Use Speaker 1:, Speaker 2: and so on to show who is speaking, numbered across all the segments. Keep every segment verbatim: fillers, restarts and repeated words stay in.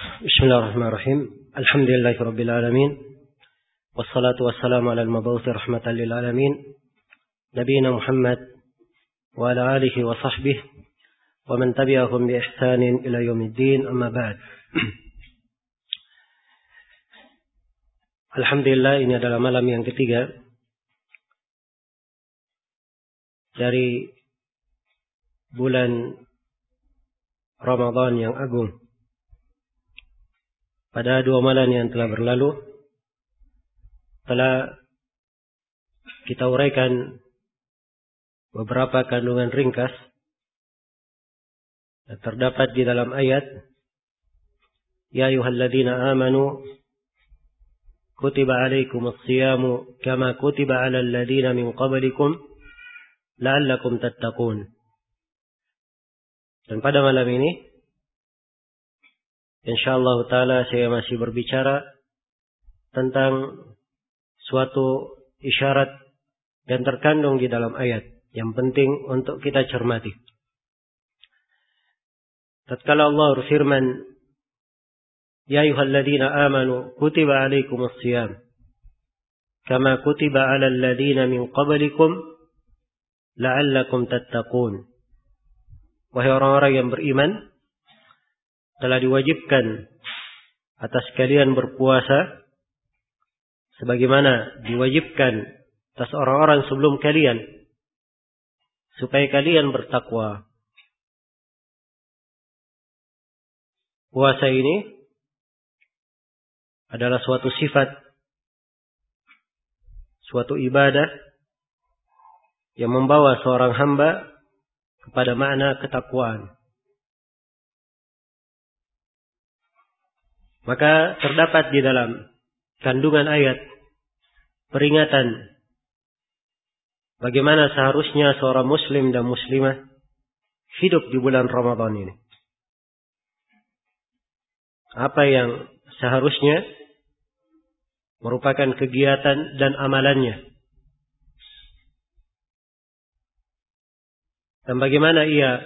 Speaker 1: Bismillahirrahmanirrahim. Alhamdulillahirabbil alamin. Wassalatu wassalamu ala al-mab'uts rahmatan lil alamin. Nabiyina Muhammad wa ala alihi wa sahbihi wa man tabi'ahum bi ihsanin ila yaumiddin. Amma ba'd. Alhamdulillah, ini adalah malam yang ketiga dari bulan Ramadan yang agung. Pada dua malam yang telah berlalu, telah kita uraikan beberapa kandungan ringkas yang terdapat di dalam ayat, Ya ayyuhalladzina amanu kutiba alaikumus siyamu kama kutiba alal ladzina min qablikum la'allakum tattaqun. Dan pada malam ini insyaallah ta'ala saya masih berbicara tentang suatu isyarat yang terkandung di dalam ayat yang penting untuk kita cermati. Tatkala Allah berfirman, Ya ayyuhalladzina amanu kutiba alaikumus siyam kama kutiba alal ladzina min qablikum la'allakum tattaqun. Wahai orang-orang yang beriman, telah diwajibkan atas kalian berpuasa sebagaimana diwajibkan atas orang-orang sebelum kalian, supaya kalian bertakwa. Puasa ini adalah suatu sifat, suatu ibadah yang membawa seorang hamba kepada makna ketakwaan. Maka terdapat di dalam kandungan ayat peringatan bagaimana seharusnya seorang muslim dan muslimah hidup di bulan Ramadan ini. Apa yang seharusnya merupakan kegiatan dan amalannya. Dan bagaimana ia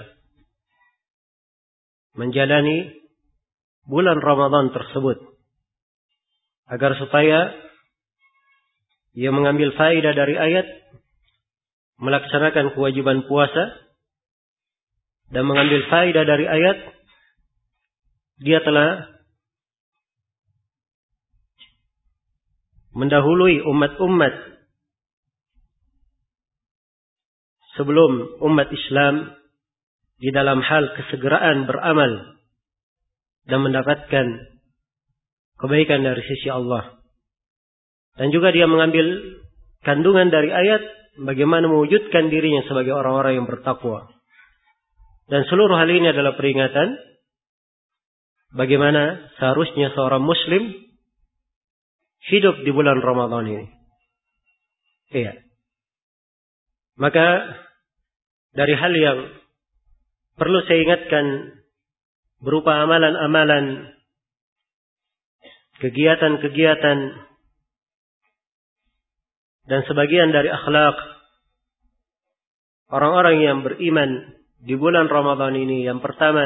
Speaker 1: menjalani bulan Ramadan tersebut, agar supaya ia mengambil faedah dari ayat, melaksanakan kewajiban puasa, dan mengambil faedah dari ayat, dia telah mendahului umat-umat sebelum umat Islam di dalam hal kesegeraan beramal dan mendapatkan kebaikan dari sisi Allah. Dan juga dia mengambil kandungan dari ayat bagaimana mewujudkan dirinya sebagai orang-orang yang bertakwa. Dan seluruh hal ini adalah peringatan bagaimana seharusnya seorang muslim hidup di bulan Ramadan ini. Iya. Maka dari hal yang perlu saya ingatkan berupa amalan-amalan, kegiatan-kegiatan, dan sebagian dari akhlak orang-orang yang beriman di bulan Ramadan ini. Yang pertama,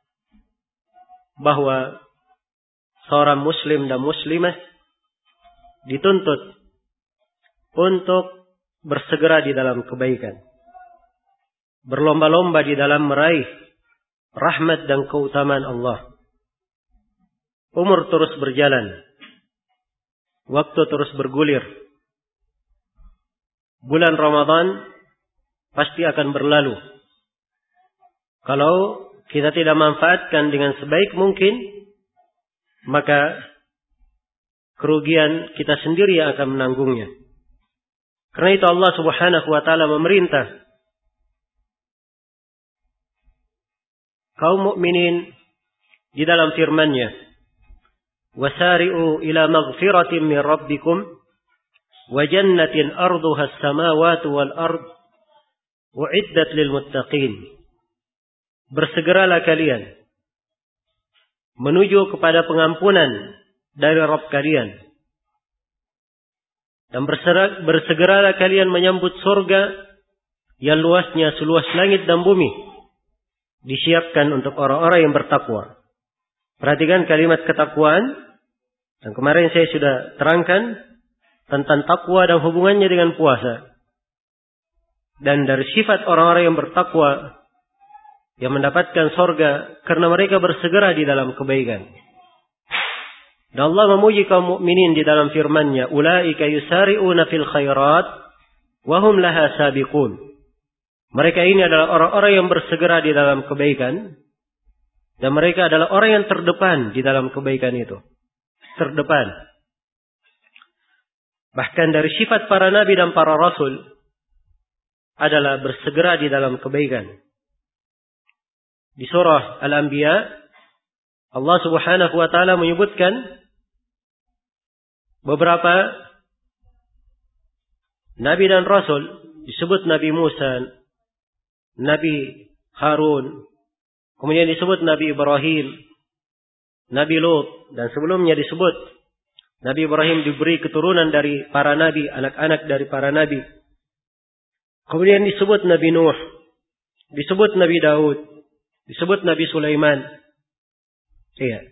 Speaker 1: bahwa seorang muslim dan muslimah dituntut untuk bersegera di dalam kebaikan, berlomba-lomba di dalam meraih rahmat dan keutamaan Allah. Umur terus berjalan, waktu terus bergulir. Bulan Ramadan pasti akan berlalu. Kalau kita tidak manfaatkan dengan sebaik mungkin, maka kerugian kita sendiri yang akan menanggungnya. Karena itu Allah Subhanahu wa taala memerintah kaum mukminin di dalam firman-Nya, "Wasari'u ila maghfiratin min rabbikum wa jannatin arduha as-samawati wal ard u'iddat lil muttaqin." Bersegeralah kalian menuju kepada pengampunan dari Rabb kalian, dan bersegeralah kalian menyambut surga yang luasnya seluas langit dan bumi, disiapkan untuk orang-orang yang bertakwa. Perhatikan kalimat ketakwaan. Dan kemarin saya sudah terangkan tentang takwa dan hubungannya dengan puasa. Dan dari sifat orang-orang yang bertakwa, yang mendapatkan sorga, karena mereka bersegera di dalam kebaikan. Dan Allah memuji kaum mukminin di dalam firman-Nya, "Ulaika yusari'una fil khairat wa hum laha sabiqun." Mereka ini adalah orang-orang yang bersegera di dalam kebaikan, dan mereka adalah orang yang terdepan di dalam kebaikan itu. Terdepan. Bahkan dari sifat para nabi dan para rasul adalah bersegera di dalam kebaikan. Di surah Al-Anbiya, Allah Subhanahu wa taala menyebutkan beberapa nabi dan rasul. Disebut Nabi Musa, Nabi Harun, kemudian disebut Nabi Ibrahim, Nabi Lut, dan sebelumnya disebut Nabi Ibrahim diberi keturunan dari para nabi, anak-anak dari para nabi. Kemudian disebut Nabi Nuh, disebut Nabi Daud, disebut Nabi Sulaiman. Iya.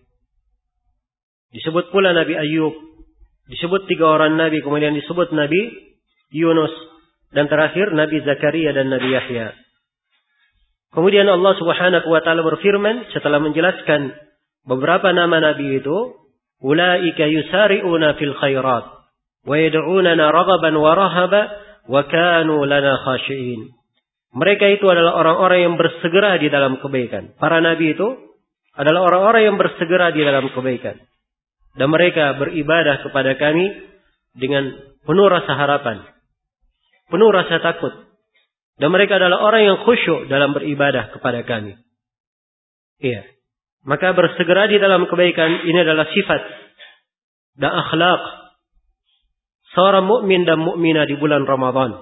Speaker 1: Disebut pula Nabi Ayub, disebut tiga orang nabi, kemudian disebut Nabi Yunus, dan terakhir Nabi Zakaria dan Nabi Yahya. Kemudian Allah Subhanahu wa taala berfirman setelah menjelaskan beberapa nama nabi itu, "Ulaika yusari'una fil khairat wa yad'unana raghaban wa rahaba wa kanu lana khashi'in." Mereka itu adalah orang-orang yang bersegera di dalam kebaikan. Para nabi itu adalah orang-orang yang bersegera di dalam kebaikan. Dan mereka beribadah kepada kami dengan penuh rasa harapan, penuh rasa takut. Dan mereka adalah orang yang khusyuk dalam beribadah kepada kami. Iya. Maka bersegera di dalam kebaikan ini adalah sifat dan akhlak seorang mukmin dan mukminah di bulan Ramadan.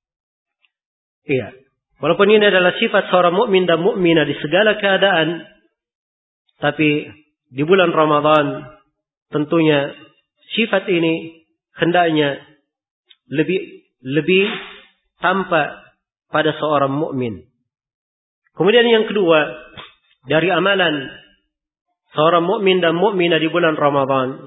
Speaker 1: Iya. Walaupun ini adalah sifat seorang mukmin dan mukminah di segala keadaan, tapi di bulan Ramadan tentunya sifat ini hendaknya lebih lebih tampak pada seorang mukmin. Kemudian yang kedua, dari amalan seorang mukmin dan mukminah di bulan Ramadan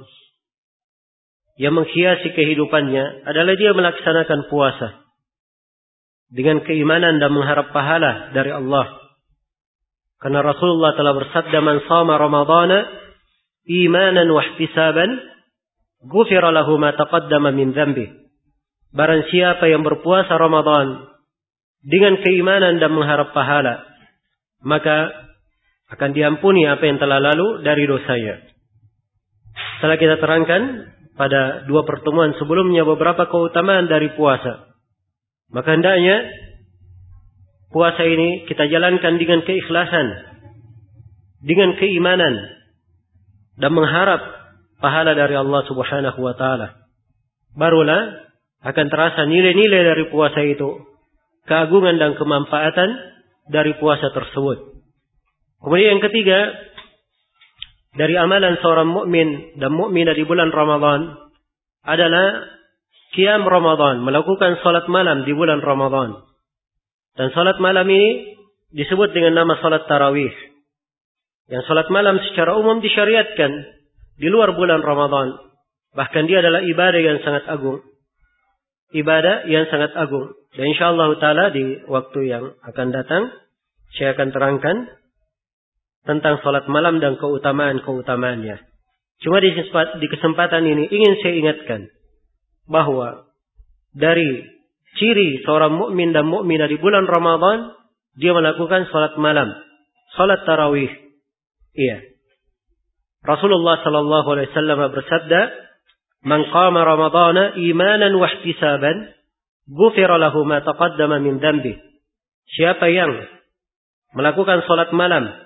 Speaker 1: yang menghiasi kehidupannya adalah dia melaksanakan puasa dengan keimanan dan mengharap pahala dari Allah. Karena Rasulullah telah bersabda, "Man shama Ramadhana imanan wa ihtisaban, ghufira lahu ma taqaddama min dhanbi." Barang siapa yang berpuasa Ramadan dengan keimanan dan mengharap pahala, maka akan diampuni apa yang telah lalu dari dosanya. Setelah kita terangkan pada dua pertemuan sebelumnya beberapa keutamaan dari puasa, maka hendaknya puasa ini kita jalankan dengan keikhlasan, dengan keimanan, dan mengharap pahala dari Allah Subhanahu wa taala. Barulah akan terasa nilai-nilai dari puasa itu, keagungan dan kemanfaatan dari puasa tersebut. Kemudian yang ketiga, dari amalan seorang mukmin dan mukminah di bulan Ramadan adalah qiyam Ramadan, melakukan salat malam di bulan Ramadan. Dan salat malam ini disebut dengan nama salat tarawih. Yang salat malam secara umum disyariatkan di luar bulan Ramadan. Bahkan dia adalah ibadah yang sangat agung. Ibadah yang sangat agung. Dan insyaallah taala di waktu yang akan datang saya akan terangkan tentang salat malam dan keutamaan-keutamaannya. Cuma di, di kesempatan ini ingin saya ingatkan bahwa dari ciri seorang mukmin dan mukminah di bulan Ramadan, dia melakukan salat malam, salat tarawih. Iya. Rasulullah sallallahu alaihi wasallam bersabda, "Man qama Ramadhana imanan wa ihtisaban, ghufira lahu ma taqaddama min dhanbi." Siapa yang melakukan salat malam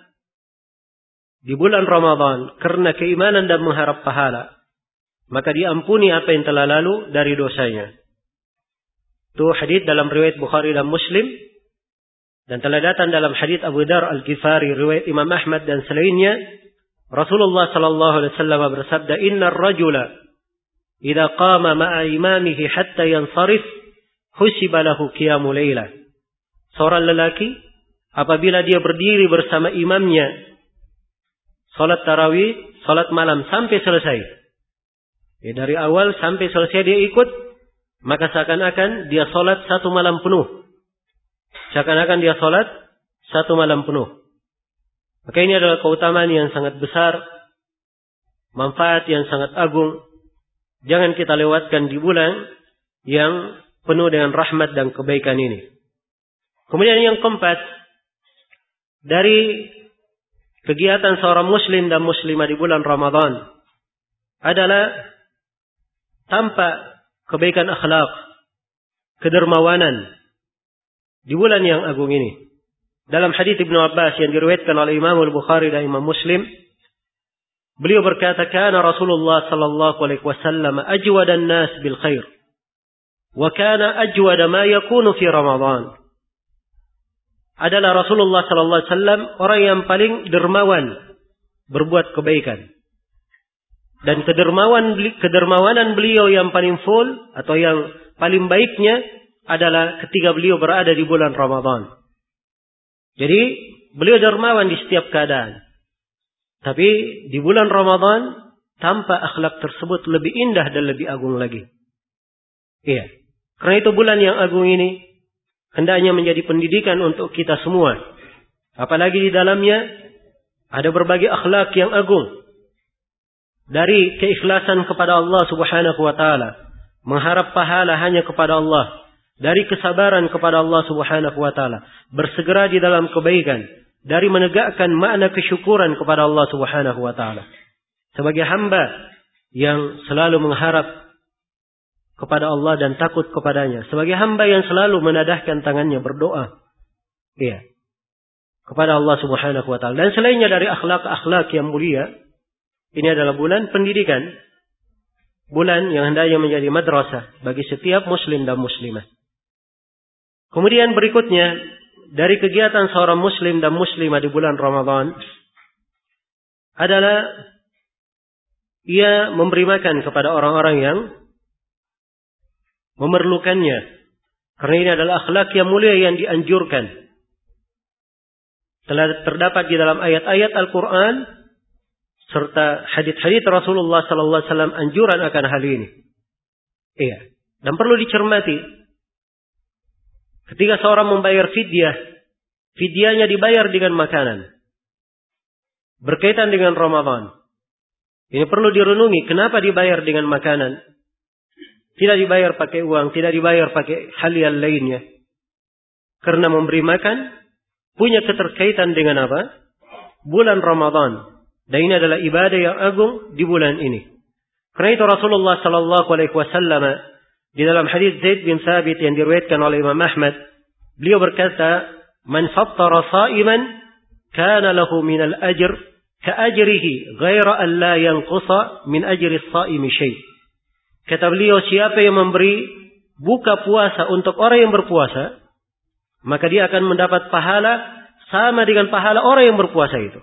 Speaker 1: di bulan Ramadan karena keimanan dan mengharap pahala, maka diampuni apa yang telah lalu dari dosanya. Itu hadits dalam riwayat Bukhari dan Muslim, dan telah datang dalam hadits Abu Dar Al-Ghifari, riwayat Imam Ahmad dan selainnya. Rasulullah sallallahu alaihi wasallam bersabda, "Innar rajula idza qama ma'a imamihi hatta yansarif, husiba lahu qiyamul lailah." Seorang lelaki apabila dia berdiri bersama imamnya Salat tarawih, salat malam sampai selesai. Ya, dari awal sampai selesai dia ikut, maka seakan-akan dia salat satu malam penuh. Seakan-akan dia salat satu malam penuh. Maka ini adalah keutamaan yang sangat besar, manfaat yang sangat agung. Jangan kita lewatkan di bulan yang penuh dengan rahmat dan kebaikan ini. Kemudian yang keempat, dari kegiatan seorang muslim dan muslimah di bulan Ramadan adalah tampak kebaikan akhlak, kedermawanan di bulan yang agung ini. Dalam hadits Ibnu Abbas yang diriwayatkan oleh Imam Al-Bukhari dan Imam Muslim, beliau berkata, "Kana Rasulullah sallallahu alaihi wasallam ajwadan nas bil khair, wa kana ajwada ma yakunu fi Ramadan." Adalah Rasulullah sallallahu alaihi wasallam orang yang paling dermawan berbuat kebaikan. Dan kedermawan kedermawanan beliau yang paling full atau yang paling baiknya adalah ketika beliau berada di bulan Ramadan. Jadi beliau dermawan di setiap keadaan. Tapi di bulan Ramadan tampak akhlak tersebut lebih indah dan lebih agung lagi. Iya. Karena itu bulan yang agung ini hendaknya menjadi pendidikan untuk kita semua. Apalagi di dalamnya ada berbagai akhlak yang agung. Dari keikhlasan kepada Allah Subhanahu wa taala, mengharap pahala hanya kepada Allah. Dari kesabaran kepada Allah Subhanahu wa taala, bersegera di dalam kebaikan, dari menegakkan makna kesyukuran kepada Allah Subhanahu wa taala. Sebagai hamba yang selalu mengharap kepada Allah dan takut kepadanya, sebagai hamba yang selalu menadahkan tangannya berdoa, iya, kepada Allah Subhanahu wa taala. Dan selainnya dari akhlak-akhlak yang mulia, ini adalah bulan pendidikan, bulan yang hendaknya menjadi madrasah bagi setiap muslim dan muslimah. Kemudian berikutnya, dari kegiatan seorang muslim dan muslimah di bulan Ramadan adalah ia memberi makan kepada orang-orang yang memerlukannya. Karena ini adalah akhlak yang mulia yang dianjurkan. Telah terdapat di dalam ayat-ayat Al-Quran serta hadits-hadits Rasulullah sallallahu alaihi wasallam anjuran akan hal ini. Iya. Dan perlu dicermati. Ketika seorang membayar fidyah, fidyahnya dibayar dengan makanan. Berkaitan dengan Ramadan. Ini perlu direnungi, kenapa dibayar dengan makanan? Tidak dibayar pakai uang, tidak dibayar pakai hal yang lainnya. Karena memberi makan punya keterkaitan dengan apa? Bulan Ramadan. Dan ini adalah ibadah yang agung di bulan ini. Karena itu Rasulullah sallallahu alaihi wasallam di dalam hadis Zaid bin Thabit yang diriwayatkan oleh Imam Ahmad, beliau berkata, "Man fattara sha'iman kana lahu min al-ajr ka ajrihi ghaira an la yanqusa min ajri as-sha'imi syai'." Kata beliau, siapa yang memberi buka puasa untuk orang yang berpuasa, maka dia akan mendapat pahala sama dengan pahala orang yang berpuasa itu.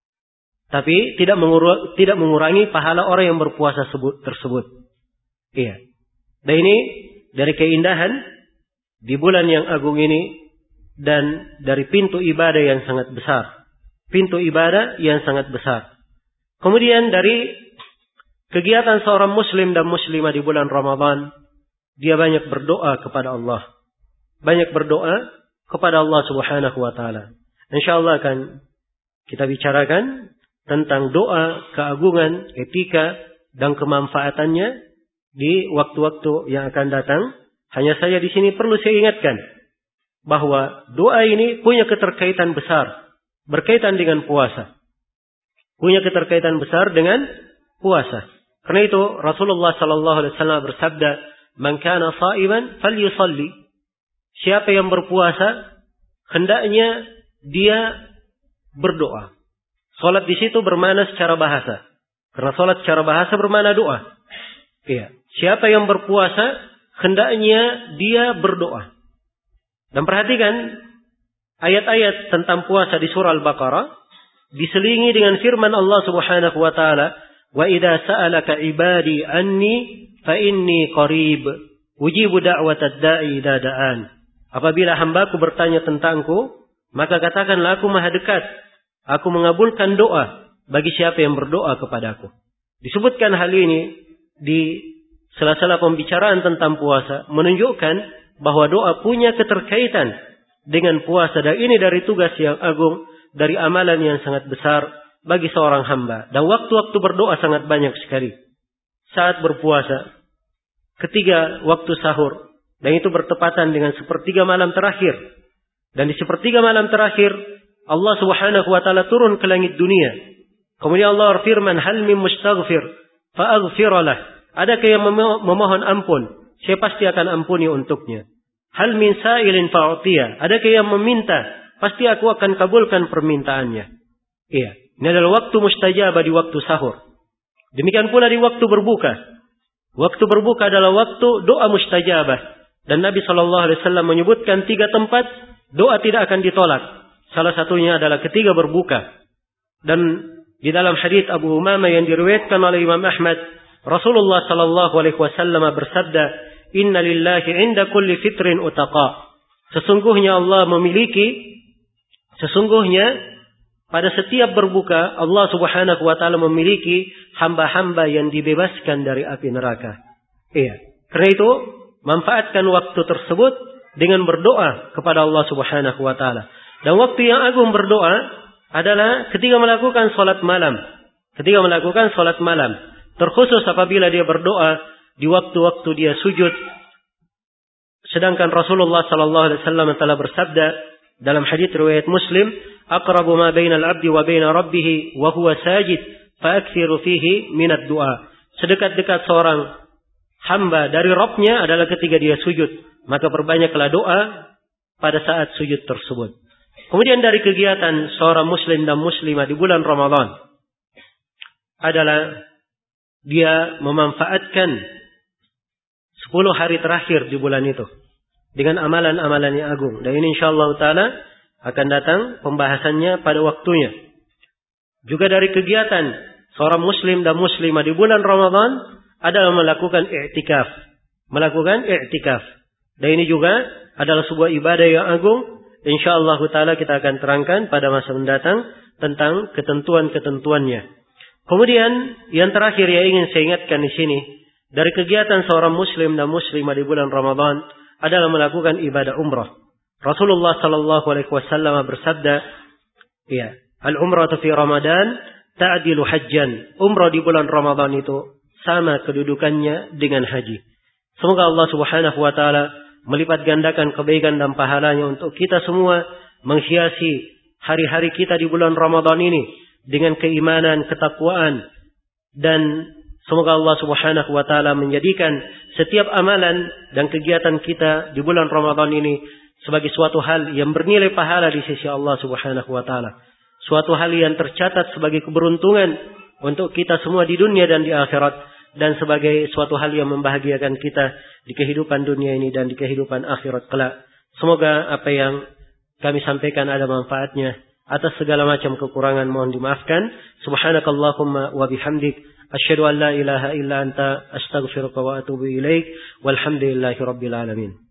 Speaker 1: Tapi tidak mengurangi, tidak mengurangi pahala orang yang berpuasa tersebut. Iya. Dan ini dari keindahan di bulan yang agung ini dan dari pintu ibadah yang sangat besar. Pintu ibadah yang sangat besar. Kemudian dari kegiatan seorang muslim dan muslimah di bulan Ramadan, dia banyak berdoa kepada Allah. Banyak berdoa kepada Allah Subhanahu wa taala. Insyaallah akan kita bicarakan tentang doa, keagungan, etika dan kemanfaatannya di waktu-waktu yang akan datang. Hanya saja di sini perlu saya ingatkan bahwa doa ini punya keterkaitan besar berkaitan dengan puasa. Punya keterkaitan besar dengan puasa. Karena itu Rasulullah sallallahu alaihi wasallam bersabda, "Man kana sha'iman falyusalli." Siapa yang berpuasa hendaknya dia berdoa. Salat di situ bermakna secara bahasa. Karena salat secara bahasa bermakna doa. Iya. Siapa yang berpuasa hendaknya dia berdoa. Dan perhatikan ayat-ayat tentang puasa di surah Al-Baqarah diselingi dengan firman Allah Subhanahu wa taala, "Wa idza sa'alaka 'ibadi anni fa inni qarib, ujibu da'watad da'i idza da'an." Apabila hambaku bertanya tentangku, maka katakanlah aku maha dekat. Aku mengabulkan doa bagi siapa yang berdoa kepadaku. Disebutkan hal ini di sela-sela pembicaraan tentang puasa, menunjukkan bahwa doa punya keterkaitan dengan puasa. Dan ini dari tugas yang agung, dari amalan yang sangat besar bagi seorang hamba. Dan waktu-waktu berdoa sangat banyak sekali. Saat berpuasa, ketiga waktu sahur, dan itu bertepatan dengan sepertiga malam terakhir. Dan di sepertiga malam terakhir, Allah Subhanahu wa taala turun ke langit dunia. Kemudian Allah berfirman, "Hal min mustaghfir fa aghfiralah." Adakah yang memohon ampun? Saya pasti akan ampuni untuknya. "Hal min sa'ilin fa'utiya." Adakah yang meminta? Pasti aku akan kabulkan permintaannya. Iya, ini adalah waktu mustajabah di waktu sahur. Demikian pula di waktu berbuka. Waktu berbuka adalah waktu doa mustajabah. Dan Nabi shallallahu alaihi wasallam menyebutkan tiga tempat doa tidak akan ditolak. Salah satunya adalah ketika berbuka. Dan di dalam hadits Abu Umamah yang diriwayatkan oleh Imam Ahmad, Rasulullah sallallahu alaihi wasallam bersabda, "Inna lillahi 'inda kulli fitrin utaqa." Sesungguhnya Allah memiliki, sesungguhnya pada setiap berbuka Allah Subhanahu wa taala memiliki hamba-hamba yang dibebaskan dari api neraka. Iya. Karena itu, manfaatkan waktu tersebut dengan berdoa kepada Allah Subhanahu wa taala. Dan waktu yang agung berdoa adalah ketika melakukan salat malam. Ketika melakukan salat malam. Terkhusus apabila dia berdoa di waktu-waktu dia sujud. Sedangkan Rasulullah sallallahu alaihi wasallam telah bersabda dalam hadits riwayat Muslim, "Aqrabu ma bainal 'abdi wa baina rabbih wa huwa sajid, fa'aktsiru fihi minad du'a." Sedekat-dekat seorang hamba dari Rabb-nya adalah ketika dia sujud, maka perbanyaklah doa pada saat sujud tersebut. Kemudian dari kegiatan seorang muslim dan muslimah di bulan Ramadan adalah dia memanfaatkan sepuluh hari terakhir di bulan itu dengan amalan-amalan yang agung. Dan ini insyaallah taala akan datang pembahasannya pada waktunya. Juga dari kegiatan seorang muslim dan muslimah di bulan Ramadan adalah melakukan i'tikaf. Melakukan i'tikaf. Dan ini juga adalah sebuah ibadah yang agung. InsyaAllah ta'ala kita akan terangkan pada masa mendatang tentang ketentuan-ketentuannya. Kemudian yang terakhir yang ingin saya ingatkan di sini, dari kegiatan seorang muslim dan muslimah di bulan Ramadan adalah melakukan ibadah umrah. Rasulullah sallallahu alaihi wasallam bersabda, ya, al-umratu fi Ramadan ta'dilu hajjan. Umrah di bulan Ramadan itu sama kedudukannya dengan haji. Semoga Allah Subhanahu wa taala melipat gandakan kebaikan dan pahalanya untuk kita semua, menghiasi hari-hari kita di bulan Ramadan ini dengan keimanan, ketakwaan, dan semoga Allah Subhanahu wa taala menjadikan setiap amalan dan kegiatan kita di bulan Ramadan ini sebagai suatu hal yang bernilai pahala di sisi Allah Subhanahu wa taala. Suatu hal yang tercatat sebagai keberuntungan untuk kita semua di dunia dan di akhirat, dan sebagai suatu hal yang membahagiakan kita di kehidupan dunia ini dan di kehidupan akhirat kelak. Semoga apa yang kami sampaikan ada manfaatnya. Atas segala macam kekurangan mohon dimaafkan. Subhanakallahumma wa bihamdik, asyhadu an la ilaha illa anta, astaghfiruka wa atubu ilaik. Walhamdulillahi rabbil alamin.